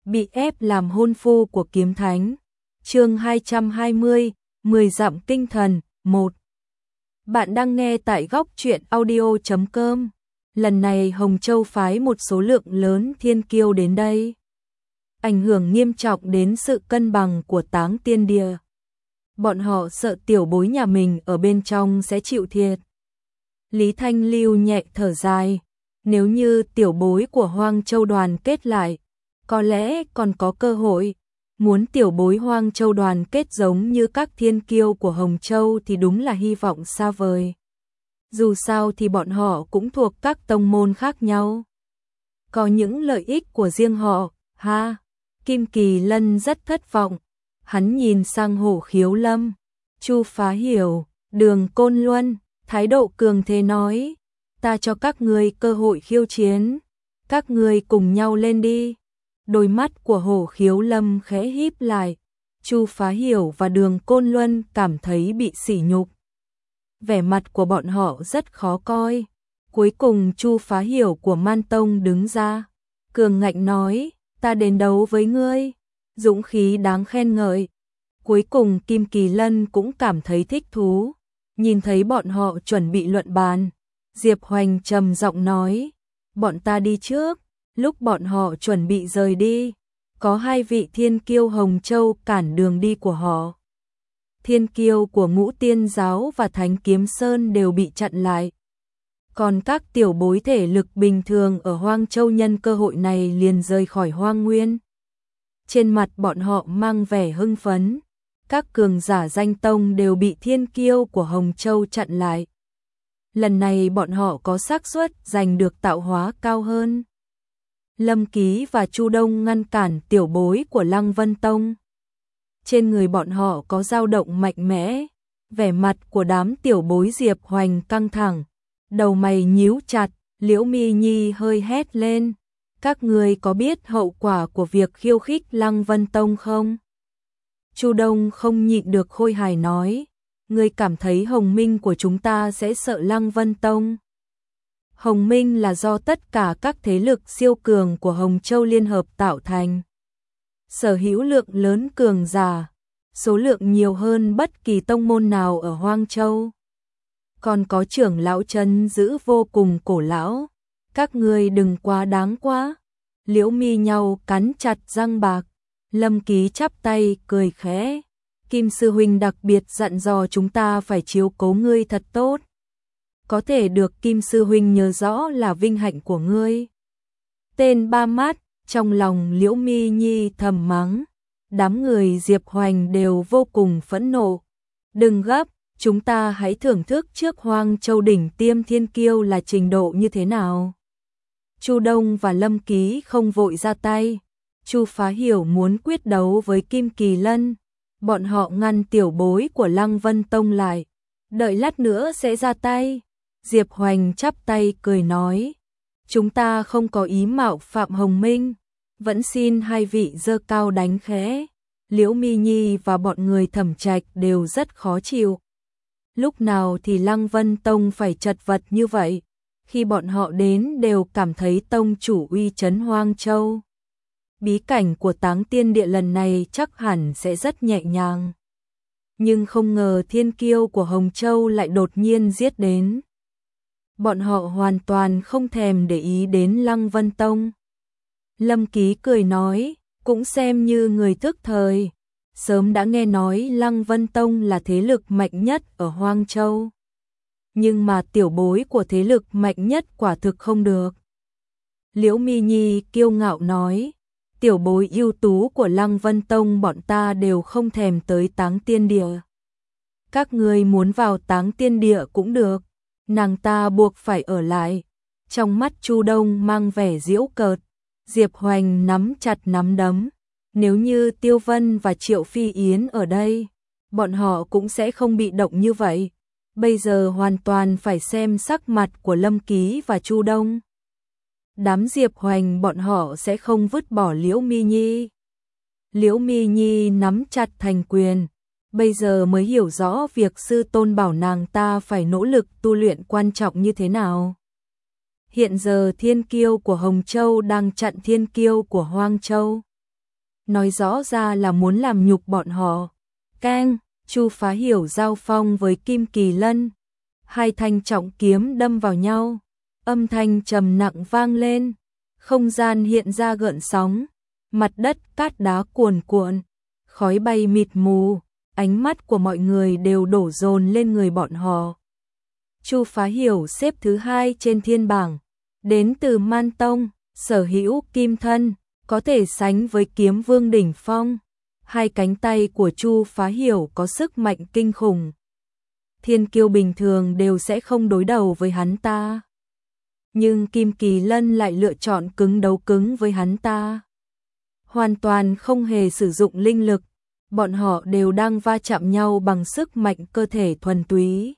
bị ép làm hôn phu của kiếm thánh. Chương 220, 10 dặm kinh thần, 1. Bạn đang nghe tại góc truyện audio.com. Lần này Hồng Châu phái một số lượng lớn thiên kiêu đến đây, ảnh hưởng nghiêm trọng đến sự cân bằng của Táng Tiên Địa. Bọn họ sợ tiểu bối nhà mình ở bên trong sẽ chịu thiệt. Lý Thanh Lưu nhẹ thở dài, nếu như tiểu bối của Hoang Châu đoàn kết lại, có lẽ còn có cơ hội. Muốn tiểu bối Hoang Châu đoàn kết giống như các thiên kiêu của Hồng Châu thì đúng là hy vọng xa vời. Dù sao thì bọn họ cũng thuộc các tông môn khác nhau, có những lợi ích của riêng họ, ha. Kim Kỳ Lân rất thất vọng, hắn nhìn sang Hổ Khiếu Lâm, Chu Phá Hiểu, Đường Côn Luân, thái độ cường thế nói, ta cho các ngươi cơ hội khiêu chiến, các ngươi cùng nhau lên đi. Đôi mắt của Hổ Khiếu Lâm khẽ híp lại, Chu Phá Hiểu và Đường Côn Luân cảm thấy bị sỉ nhục. Vẻ mặt của bọn họ rất khó coi. Cuối cùng Chu Phá Hiểu của Man Tông đứng ra, cường ngạnh nói, ta đến đấu với ngươi, dũng khí đáng khen ngợi. Cuối cùng Kim Kỳ Lân cũng cảm thấy thích thú, nhìn thấy bọn họ chuẩn bị luận bàn. Diệp Hoành trầm giọng nói, bọn ta đi trước. Lúc bọn họ chuẩn bị rời đi, có hai vị thiên kiêu Hồng Châu cản đường đi của họ. Thiên kiêu của Ngũ Tiên Giáo và Thánh Kiếm Sơn đều bị chặn lại. Còn các tiểu bối thể lực bình thường ở Hoang Châu nhân cơ hội này liền rời khỏi Hoang Nguyên. Trên mặt bọn họ mang vẻ hưng phấn, các cường giả danh tông đều bị thiên kiêu của Hồng Châu chặn lại. Lần này bọn họ có xác suất giành được tạo hóa cao hơn. Lâm Ký và Chu Đông ngăn cản tiểu bối của Lăng Vân Tông. Trên người bọn họ có dao động mạnh mẽ, vẻ mặt của đám tiểu bối Diệp Hoành căng thẳng, đầu mày nhíu chặt. Liễu Mi Nhi hơi hét lên, các ngươi có biết hậu quả của việc khiêu khích Lăng Vân Tông không? Chu Đông không nhịn được khôi hài nói, ngươi cảm thấy Hồng Minh của chúng ta sẽ sợ Lăng Vân Tông? Hồng Minh là do tất cả các thế lực siêu cường của Hồng Châu liên hợp tạo thành. Sở hữu lượng lớn cường giả, số lượng nhiều hơn bất kỳ tông môn nào ở Hoang Châu. Còn có trưởng lão trấn giữ vô cùng cổ lão, các ngươi đừng quá đáng quá. Liễu Mi nhau cắn chặt răng bạc, Lâm Ký chắp tay cười khẽ, Kim sư huynh đặc biệt dặn dò chúng ta phải chiếu cố ngươi thật tốt. Có thể được Kim sư huynh nhớ rõ là vinh hạnh của ngươi. Tên ba mát, trong lòng Liễu Mi Nhi thầm mắng. Đám người Diệp Hoành đều vô cùng phẫn nộ. Đừng gấp, chúng ta hãy thưởng thức trước Hoang Châu đỉnh tiêm thiên kiêu là trình độ như thế nào. Chu Đông và Lâm Ký không vội ra tay. Chu Phá Hiểu muốn quyết đấu với Kim Kỳ Lân. Bọn họ ngăn tiểu bối của Lăng Vân Tông lại, đợi lát nữa sẽ ra tay. Diệp Hoành chắp tay cười nói, chúng ta không có ý mạo phạm Hồng Minh, vẫn xin hai vị giơ cao đánh khẽ. Liễu Mi Nhi và bọn người Thẩm Trạch đều rất khó chịu. Lúc nào thì Lăng Vân Tông phải chật vật như vậy, khi bọn họ đến đều cảm thấy tông chủ uy chấn Hoang Châu. Bí cảnh của Táng Tiên Địa lần này chắc hẳn sẽ rất nhẹ nhàng. Nhưng không ngờ thiên kiêu của Hồng Châu lại đột nhiên giết đến. Bọn họ hoàn toàn không thèm để ý đến Lăng Vân Tông. Lâm Ký cười nói, cũng xem như người thức thời, sớm đã nghe nói Lăng Vân Tông là thế lực mạnh nhất ở Hoang Châu. Nhưng mà tiểu bối của thế lực mạnh nhất quả thực không được. Liễu Mi Nhi kiêu ngạo nói, tiểu bối ưu tú của Lăng Vân Tông bọn ta đều không thèm tới Táng Tiên Địa. Các ngươi muốn vào Táng Tiên Địa cũng được, nàng ta buộc phải ở lại. Trong mắt Chu Đông mang vẻ giễu cợt. Diệp Hoành nắm chặt nắm đấm, nếu như Tiêu Vân và Triệu Phi Yến ở đây, bọn họ cũng sẽ không bị động như vậy. Bây giờ hoàn toàn phải xem sắc mặt của Lâm Ký và Chu Đông. Đám Diệp Hoành bọn họ sẽ không vứt bỏ Liễu Mi Nhi. Liễu Mi Nhi nắm chặt thành quyền, bây giờ mới hiểu rõ việc sư tôn bảo nàng ta phải nỗ lực tu luyện quan trọng như thế nào. Hiện giờ thiên kiêu của Hồng Châu đang chặn thiên kiêu của Hoang Châu. nói rõ ra là muốn làm nhục bọn họ. Keng, Chu Phá Hiểu giao phong với Kim Kỳ Lân. Hai thanh trọng kiếm đâm vào nhau, âm thanh trầm nặng vang lên, không gian hiện ra gợn sóng, mặt đất cát đá cuồn cuộn, khói bay mịt mù, ánh mắt của mọi người đều đổ dồn lên người bọn họ. Chu Phá Hiểu xếp thứ 2 trên thiên bảng, đến từ Man Tông, sở hữu kim thân, có thể sánh với kiếm vương đỉnh phong. Hai cánh tay của Chu Phá Hiểu có sức mạnh kinh khủng. Thiên kiêu bình thường đều sẽ không đối đầu với hắn ta. Nhưng Kim Kỳ Lân lại lựa chọn cứng đấu cứng với hắn ta. Hoàn toàn không hề sử dụng linh lực, bọn họ đều đang va chạm nhau bằng sức mạnh cơ thể thuần túy.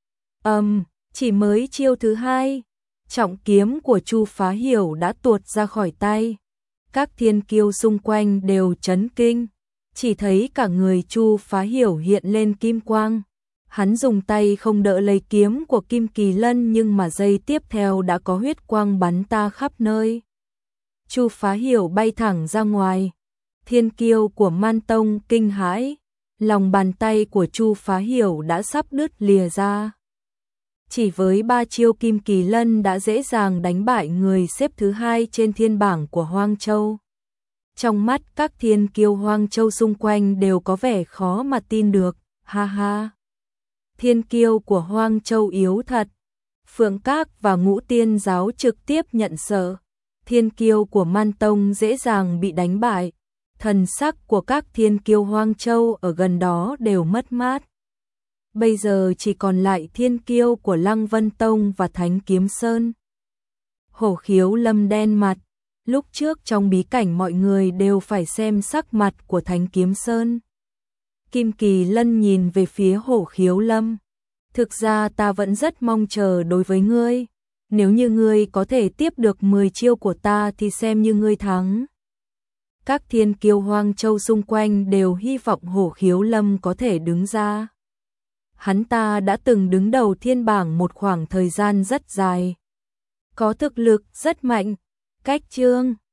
Chỉ mới chiêu thứ 2, trọng kiếm của Chu Phá Hiểu đã tuột ra khỏi tay. Các thiên kiêu xung quanh đều chấn kinh, chỉ thấy cả người Chu Phá Hiểu hiện lên kim quang. Hắn dùng tay không đỡ lấy kiếm của Kim Kỳ Lân nhưng mà giây tiếp theo đã có huyết quang bắn ta khắp nơi. Chu Phá Hiểu bay thẳng ra ngoài. Thiên kiêu của Man Tông kinh hãi, lòng bàn tay của Chu Phá Hiểu đã sắp đứt lìa ra. Chỉ với 3 chiêu Kim Kỳ Lân đã dễ dàng đánh bại người xếp thứ 2 trên thiên bảng của Hoang Châu. Trong mắt các thiên kiêu Hoang Châu xung quanh đều có vẻ khó mà tin được, ha ha. Thiên kiêu của Hoang Châu yếu thật. Phượng Các và Ngũ Tiên Giáo trực tiếp nhận sợ. Thiên kiêu của Man Tông dễ dàng bị đánh bại. Thần sắc của các thiên kiêu Hoang Châu ở gần đó đều mất mát. Bây giờ chỉ còn lại thiên kiêu của Lăng Vân Tông và Thánh Kiếm Sơn. Hổ Khiếu Lâm đen mặt. Lúc trước trong bí cảnh mọi người đều phải xem sắc mặt của Thánh Kiếm Sơn. Kim Kỳ Lân nhìn về phía Hổ Khiếu Lâm. Thực ra ta vẫn rất mong chờ đối với ngươi. Nếu như ngươi có thể tiếp được 10 chiêu của ta thì xem như ngươi thắng. Các thiên kiêu Hoang Châu xung quanh đều hy vọng Hổ Khiếu Lâm có thể đứng ra. Hắn ta đã từng đứng đầu thiên bảng một khoảng thời gian rất dài. Có thực lực rất mạnh. Cách chương